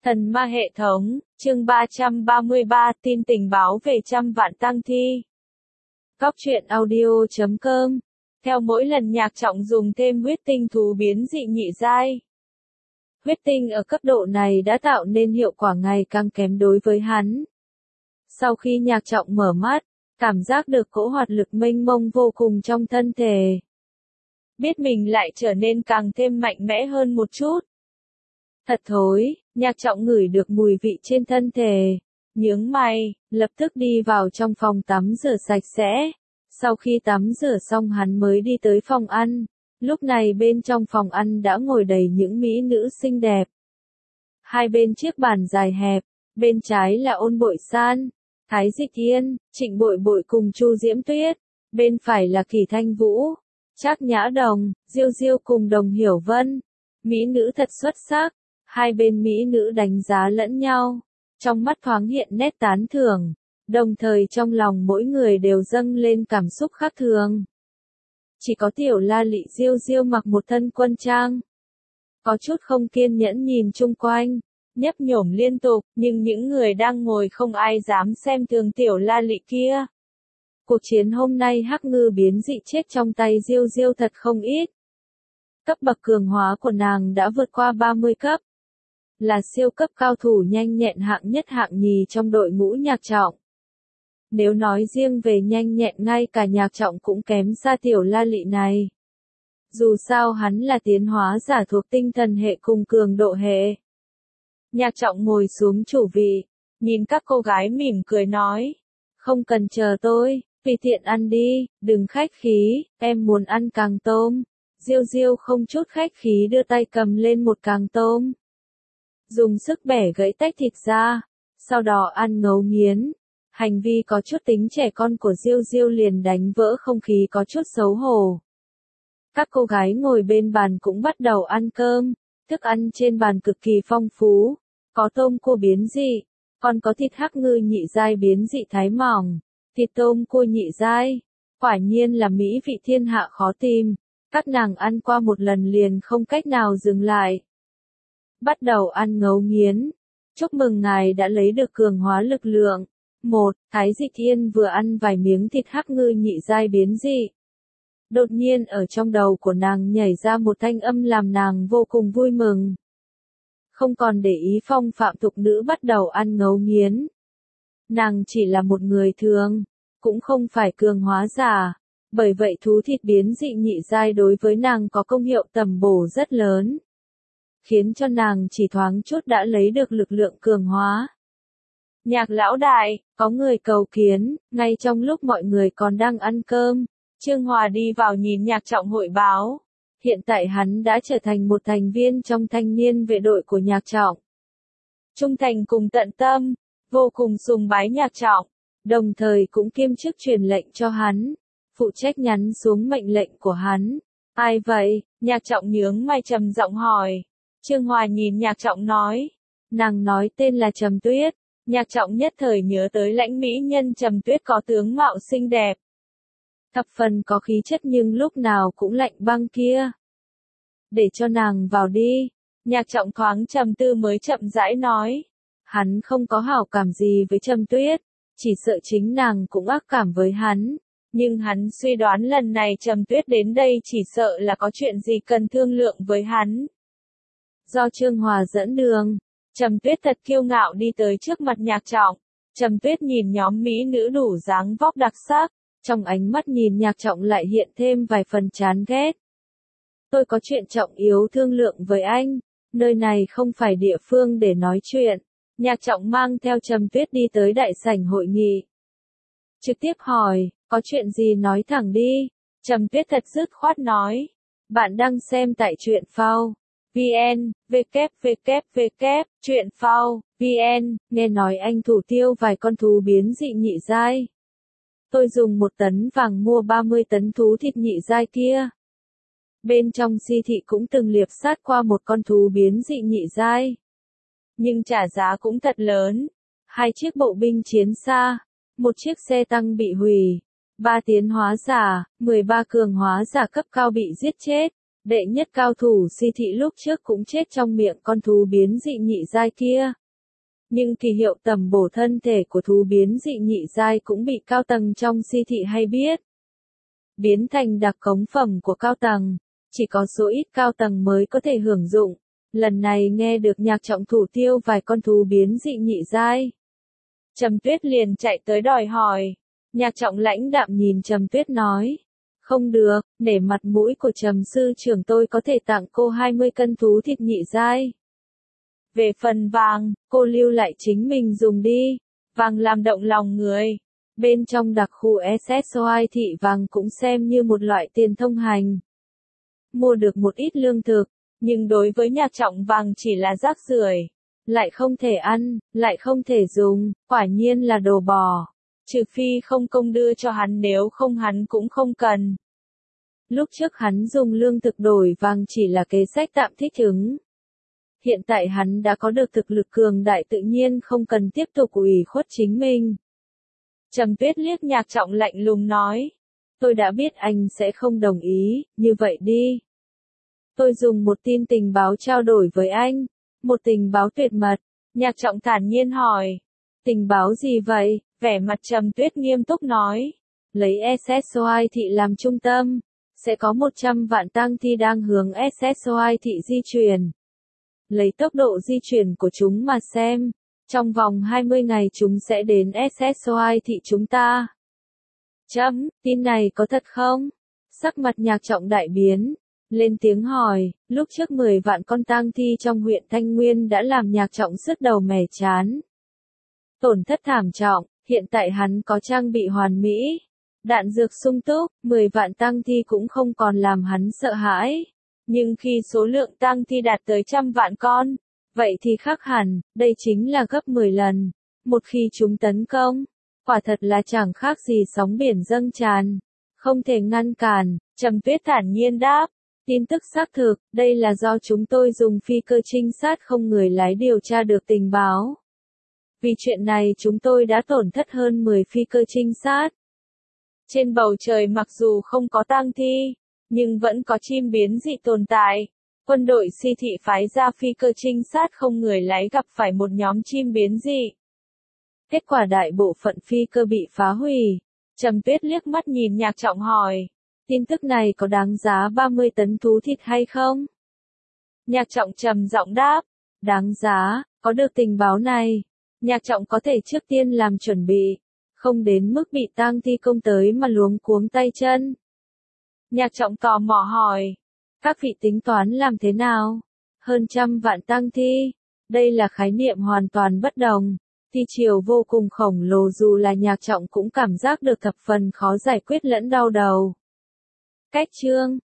Thần ma hệ thống, chương 333, tin tình báo về trăm vạn tang thi. Góc truyện audio.com. Theo mỗi lần Nhạc Trọng dùng thêm huyết tinh thú biến dị nhị giai, huyết tinh ở cấp độ này đã tạo nên hiệu quả ngày càng kém đối với hắn. Sau khi Nhạc Trọng mở mắt, cảm giác được cỗ hoạt lực mênh mông vô cùng trong thân thể. Biết mình lại trở nên càng thêm mạnh mẽ hơn một chút. Thật thối, Nhạc Trọng ngửi được mùi vị trên thân thể, nhướng mày, lập tức đi vào trong phòng tắm rửa sạch sẽ. Sau khi tắm rửa xong hắn mới đi tới phòng ăn, lúc này bên trong phòng ăn đã ngồi đầy những mỹ nữ xinh đẹp. Hai bên chiếc bàn dài hẹp, bên trái là Ôn Bội San, Thái Dịch Yên, Trịnh Bội Bội cùng Chu Diễm Tuyết, bên phải là Kỳ Thanh Vũ, Trác Nhã Đồng, Diêu Diêu cùng Đồng Hiểu Vân. Mỹ nữ thật xuất sắc. Hai bên mỹ nữ đánh giá lẫn nhau, trong mắt thoáng hiện nét tán thưởng, đồng thời trong lòng mỗi người đều dâng lên cảm xúc khác thường. Chỉ có Tiểu La Lị Diêu Diêu mặc một thân quân trang, có chút không kiên nhẫn nhìn chung quanh, nhấp nhổm liên tục, nhưng những người đang ngồi không ai dám xem thường Tiểu La Lị kia. Cuộc chiến hôm nay Hắc Ngư biến dị chết trong tay Diêu Diêu thật không ít. Cấp bậc cường hóa của nàng đã vượt qua 30 cấp. Là siêu cấp cao thủ nhanh nhẹn hạng nhất hạng nhì trong đội ngũ Nhạc Trọng. Nếu nói riêng về nhanh nhẹn ngay cả Nhạc Trọng cũng kém xa Tiểu La Lị này. Dù sao hắn là tiến hóa giả thuộc tinh thần hệ cùng cường độ hệ. Nhạc Trọng ngồi xuống chủ vị, nhìn các cô gái mỉm cười nói. Không cần chờ tôi, tùy tiện ăn đi, đừng khách khí, em muốn ăn càng tôm. Diêu Diêu không chút khách khí đưa tay cầm lên một càng tôm. Dùng sức bẻ gãy tách thịt ra, sau đó ăn ngấu nghiến. Hành vi có chút tính trẻ con của Diêu Diêu liền đánh vỡ không khí có chút xấu hổ. Các cô gái ngồi bên bàn cũng bắt đầu ăn cơm, thức ăn trên bàn cực kỳ phong phú, có tôm cua biến dị, còn có thịt Hắc Ngư nhị giai biến dị thái mỏng, thịt tôm cua nhị giai, quả nhiên là mỹ vị thiên hạ khó tìm, các nàng ăn qua một lần liền không cách nào dừng lại. Bắt đầu ăn ngấu nghiến. Chúc mừng ngài đã lấy được cường hóa lực lượng. 1. Thái Dịch Yên vừa ăn vài miếng thịt Hắc Ngư nhị giai biến dị. Đột nhiên ở trong đầu của nàng nhảy ra một thanh âm làm nàng vô cùng vui mừng. Không còn để ý phong phạm tục nữ bắt đầu ăn ngấu nghiến. Nàng chỉ là một người thường, cũng không phải cường hóa giả. Bởi vậy thú thịt biến dị nhị giai đối với nàng có công hiệu tầm bổ rất lớn. Khiến cho nàng chỉ thoáng chút đã lấy được lực lượng cường hóa. Nhạc lão đại, có người cầu kiến, ngay trong lúc mọi người còn đang ăn cơm, Trương Hòa đi vào nhìn Nhạc Trọng hội báo. Hiện tại hắn đã trở thành một thành viên trong thanh niên vệ đội của Nhạc Trọng. Trung thành cùng tận tâm, vô cùng sùng bái Nhạc Trọng, đồng thời cũng kiêm chức truyền lệnh cho hắn, phụ trách nhắn xuống mệnh lệnh của hắn. Ai vậy? Nhạc Trọng nhướng mày trầm giọng hỏi. Trương Hòa nhìn Nhạc Trọng nói. Nàng nói tên là Trầm Tuyết. Nhạc Trọng nhất thời nhớ tới lãnh mỹ nhân Trầm Tuyết có tướng mạo xinh đẹp. Thập phần có khí chất nhưng lúc nào cũng lạnh băng kia. Để cho nàng vào đi. Nhạc Trọng thoáng trầm tư mới chậm rãi nói. Hắn không có hảo cảm gì với Trầm Tuyết. Chỉ sợ chính nàng cũng ác cảm với hắn. Nhưng hắn suy đoán lần này Trầm Tuyết đến đây chỉ sợ là có chuyện gì cần thương lượng với hắn. Do Trương Hòa dẫn đường, Trầm Tuyết thật kiêu ngạo đi tới trước mặt Nhạc Trọng. Trầm Tuyết nhìn nhóm mỹ nữ đủ dáng vóc đặc sắc, trong ánh mắt nhìn Nhạc Trọng lại hiện thêm vài phần chán ghét. Tôi có chuyện trọng yếu thương lượng với anh, nơi này không phải địa phương để nói chuyện. Nhạc Trọng mang theo Trầm Tuyết đi tới đại sảnh hội nghị. Trực tiếp hỏi, có chuyện gì nói thẳng đi. Trầm Tuyết thật dứt khoát nói. Bạn đang xem tại truyện phao. VN, www, truyện phao, VN, nghe nói anh thủ tiêu vài con thú biến dị nhị giai. Tôi dùng 1 tấn vàng mua 30 tấn thú thịt nhị giai kia. Bên trong si thị cũng từng liệp sát qua một con thú biến dị nhị giai. Nhưng trả giá cũng thật lớn. 2 chiếc bộ binh chiến xa, 1 chiếc xe tăng bị hủy, 3 tiến hóa giả, 13 cường hóa giả cấp cao bị giết chết. Đệ nhất cao thủ Si Thị lúc trước cũng chết trong miệng con thú biến dị nhị giai kia. Nhưng kỳ hiệu tầm bổ thân thể của thú biến dị nhị giai cũng bị cao tầng trong Si Thị hay biết. Biến thành đặc cống phẩm của cao tầng, chỉ có số ít cao tầng mới có thể hưởng dụng. Lần này nghe được Nhạc Trọng thủ tiêu vài con thú biến dị nhị giai. Trầm Tuyết liền chạy tới đòi hỏi. Nhạc Trọng lãnh đạm nhìn Trầm Tuyết nói. Không được, để mặt mũi của Trầm sư trưởng tôi có thể tặng cô 20 cân thú thịt nhị giai. Về phần vàng, cô lưu lại chính mình dùng đi. Vàng làm động lòng người. Bên trong đặc khu SSOI thị vàng cũng xem như một loại tiền thông hành. Mua được một ít lương thực, nhưng đối với Nhạc Trọng vàng chỉ là rác rưởi. Lại không thể ăn, lại không thể dùng, quả nhiên là đồ bò. Trừ phi không công đưa cho hắn, nếu không hắn cũng không cần. Lúc trước hắn dùng lương thực đổi vàng chỉ là kế sách tạm thích ứng. Hiện tại hắn đã có được thực lực cường đại, tự nhiên không cần tiếp tục ủy khuất chính mình. Trầm Tuyết liếc Nhạc Trọng lạnh lùng nói. Tôi đã biết anh sẽ không đồng ý, như vậy đi. Tôi dùng một tin tình báo trao đổi với anh. Một tình báo tuyệt mật. Nhạc Trọng thản nhiên hỏi. Tình báo gì vậy? Vẻ mặt Trầm Tuyết nghiêm túc nói. Lấy SSOI thị làm trung tâm. Sẽ có 100 vạn tang thi đang hướng SSOI thị di chuyển. Lấy tốc độ di chuyển của chúng mà xem. Trong vòng 20 ngày chúng sẽ đến SSOI thị chúng ta. Tin này có thật không? Sắc mặt Nhạc Trọng đại biến. Lên tiếng hỏi, lúc trước 10 vạn con tang thi trong huyện Thanh Nguyên đã làm Nhạc Trọng sứt đầu mẻ chán. Tổn thất thảm trọng, hiện tại hắn có trang bị hoàn mỹ. Đạn dược sung túc, 10 vạn tang thi cũng không còn làm hắn sợ hãi. Nhưng khi số lượng tang thi đạt tới 100 vạn con, vậy thì khác hẳn, đây chính là gấp 10 lần. Một khi chúng tấn công, quả thật là chẳng khác gì sóng biển dâng tràn. Không thể ngăn cản, Trầm Tuyết thản nhiên đáp. Tin tức xác thực, đây là do chúng tôi dùng phi cơ trinh sát không người lái điều tra được tình báo. Vì chuyện này chúng tôi đã tổn thất hơn 10 phi cơ trinh sát. Trên bầu trời mặc dù không có tang thi, nhưng vẫn có chim biến dị tồn tại. Quân đội Si Thị phái ra phi cơ trinh sát không người lái gặp phải một nhóm chim biến dị. Kết quả đại bộ phận phi cơ bị phá hủy. Trầm Tuyết liếc mắt nhìn Nhạc Trọng hỏi. Tin tức này có đáng giá 30 tấn thú thịt hay không? Nhạc Trọng trầm giọng đáp. Đáng giá, có được tình báo này. Nhạc Trọng có thể trước tiên làm chuẩn bị. Không đến mức bị tang thi công tới mà luống cuống tay chân. Nhạc Trọng tò mò hỏi. Các vị tính toán làm thế nào? Hơn 100 vạn tang thi. Đây là khái niệm hoàn toàn bất đồng. Thi triều vô cùng khổng lồ, dù là Nhạc Trọng cũng cảm giác được thập phần khó giải quyết lẫn đau đầu. Cách chương